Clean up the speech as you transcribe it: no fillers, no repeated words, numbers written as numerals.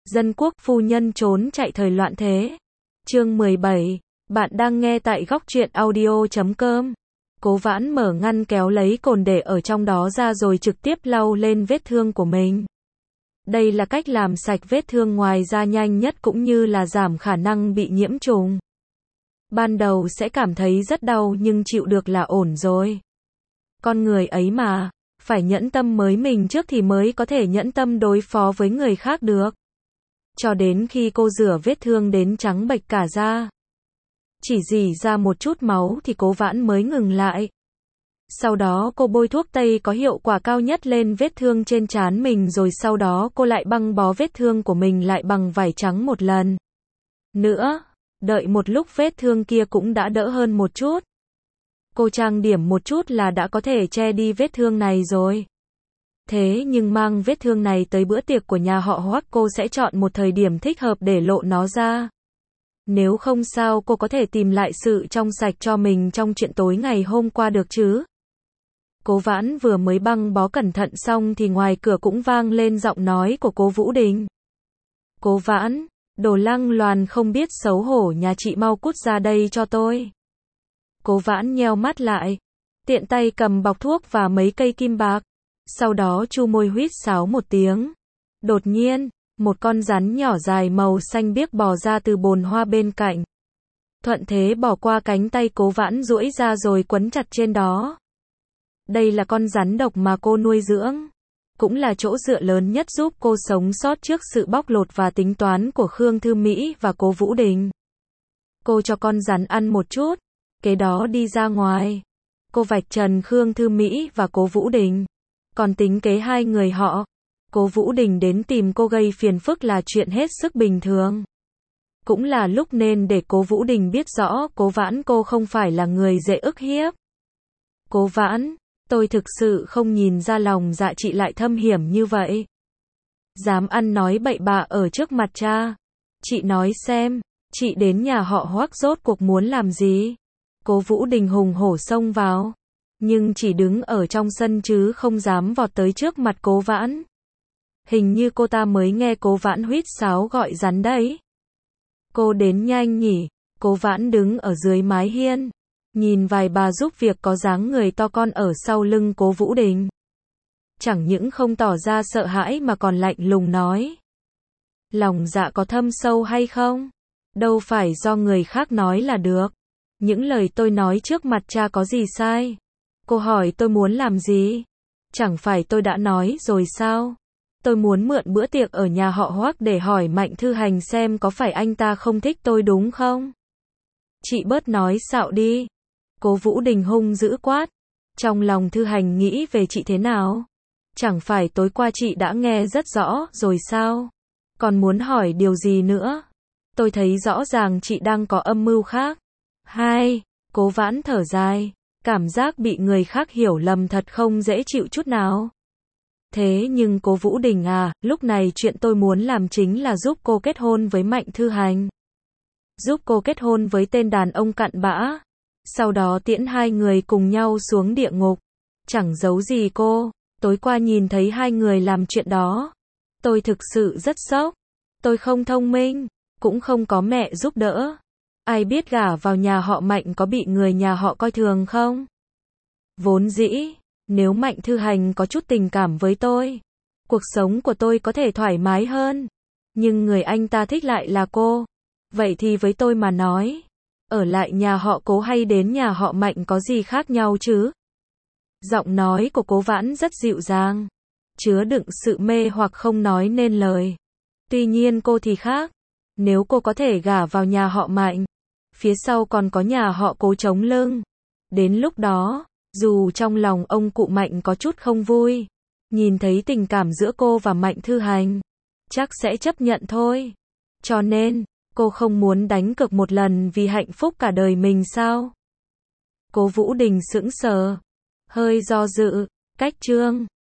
Dân quốc phu nhân trốn chạy thời loạn thế. Chương 17. Bạn đang nghe tại góc truyện audio.com. Cố Vãn mở ngăn kéo lấy cồn để ở trong đó ra rồi trực tiếp lau lên vết thương của mình. Đây là cách làm sạch vết thương ngoài da nhanh nhất cũng như là giảm khả năng bị nhiễm trùng. Ban đầu sẽ cảm thấy rất đau nhưng chịu được là ổn rồi. Con người ấy mà, phải nhẫn tâm với mình trước thì mới có thể nhẫn tâm đối phó với người khác được. Cho đến khi cô rửa vết thương đến trắng bệch cả da. Chỉ rỉ ra một chút máu thì Cố Vãn mới ngừng lại. Sau đó cô bôi thuốc tây có hiệu quả cao nhất lên vết thương trên trán mình rồi sau đó cô lại băng bó vết thương của mình lại bằng vải trắng một lần nữa. Đợi một lúc vết thương kia cũng đã đỡ hơn một chút. Cô trang điểm một chút là đã có thể che đi vết thương này rồi. Thế nhưng mang vết thương này tới bữa tiệc của nhà họ Hoắc cô sẽ chọn một thời điểm thích hợp để lộ nó ra. Nếu không sao cô có thể tìm lại sự trong sạch cho mình trong chuyện tối ngày hôm qua được chứ. Cố Vãn vừa mới băng bó cẩn thận xong thì ngoài cửa cũng vang lên giọng nói của Cố Vũ Đình. Cố Vãn, đồ lăng loàn không biết xấu hổ nhà chị mau cút ra đây cho tôi. Cố Vãn nheo mắt lại, tiện tay cầm bọc thuốc và mấy cây kim bạc. Sau đó chu môi huýt sáo một tiếng. Đột nhiên, một con rắn nhỏ dài màu xanh biếc bò ra từ bồn hoa bên cạnh. Thuận thế bỏ qua cánh tay Cố Vãn duỗi ra rồi quấn chặt trên đó. Đây là con rắn độc mà cô nuôi dưỡng. Cũng là chỗ dựa lớn nhất giúp cô sống sót trước sự bóc lột và tính toán của Khương Thư Mỹ và Cố Vũ Đình. Cô cho con rắn ăn một chút, kế đó đi ra ngoài. Cô vạch trần Khương Thư Mỹ và Cố Vũ Đình. Còn tính kế hai người họ, Cố Vũ Đình đến tìm cô gây phiền phức là chuyện hết sức bình thường. Cũng là lúc nên để Cố Vũ Đình biết rõ Cố Vãn cô không phải là người dễ ức hiếp. Cố Vãn, tôi thực sự không nhìn ra lòng dạ chị lại thâm hiểm như vậy. Dám ăn nói bậy bạ ở trước mặt cha. Chị nói xem, chị đến nhà họ Hoắc rốt cuộc muốn làm gì? Cố Vũ Đình hùng hổ xông vào. Nhưng chỉ đứng ở trong sân chứ không dám vọt tới trước mặt Cố Vãn. Hình như cô ta mới nghe Cố Vãn huýt sáo gọi rắn đấy. Cô đến nhanh nhỉ? Cố Vãn đứng ở dưới mái hiên, nhìn vài bà giúp việc có dáng người to con ở sau lưng Cố Vũ Đình. Chẳng những không tỏ ra sợ hãi mà còn lạnh lùng nói. Lòng dạ có thâm sâu hay không? Đâu phải do người khác nói là được. Những lời tôi nói trước mặt cha có gì sai? Cô hỏi tôi muốn làm gì? Chẳng phải tôi đã nói rồi sao? Tôi muốn mượn bữa tiệc ở nhà họ Hoắc để hỏi Mạnh Thư Hành xem có phải anh ta không thích tôi đúng không? Chị bớt nói xạo đi. Cố Vũ Đình hung dữ quát. Trong lòng Thư Hành nghĩ về chị thế nào? Chẳng phải tối qua chị đã nghe rất rõ rồi sao? Còn muốn hỏi điều gì nữa? Tôi thấy rõ ràng chị đang có âm mưu khác. Hai, Cố Vãn thở dài. Cảm giác bị người khác hiểu lầm thật không dễ chịu chút nào. Thế nhưng Cố Vũ Đình à, lúc này chuyện tôi muốn làm chính là giúp cô kết hôn với Mạnh Thư Hành. Giúp cô kết hôn với tên đàn ông cặn bã. Sau đó tiễn hai người cùng nhau xuống địa ngục. Chẳng giấu gì cô, tối qua nhìn thấy hai người làm chuyện đó. Tôi thực sự rất sốc. Tôi không thông minh, cũng không có mẹ giúp đỡ. Ai biết gả vào nhà họ Mạnh có bị người nhà họ coi thường không? Vốn dĩ, nếu Mạnh Thư Hành có chút tình cảm với tôi, cuộc sống của tôi có thể thoải mái hơn. Nhưng người anh ta thích lại là cô. Vậy thì với tôi mà nói, ở lại nhà họ Cố hay đến nhà họ Mạnh có gì khác nhau chứ? Giọng nói của Cố Vãn rất dịu dàng, chứa đựng sự mê hoặc không nói nên lời. Tuy nhiên cô thì khác. Nếu cô có thể gả vào nhà họ Mạnh, phía sau còn có nhà họ Cố chống lưng. Đến lúc đó, dù trong lòng ông cụ Mạnh có chút không vui, nhìn thấy tình cảm giữa cô và Mạnh Thư Hành, chắc sẽ chấp nhận thôi. Cho nên, cô không muốn đánh cược một lần vì hạnh phúc cả đời mình sao? Cố Vũ Đình sững sờ, hơi do dự, cách chương.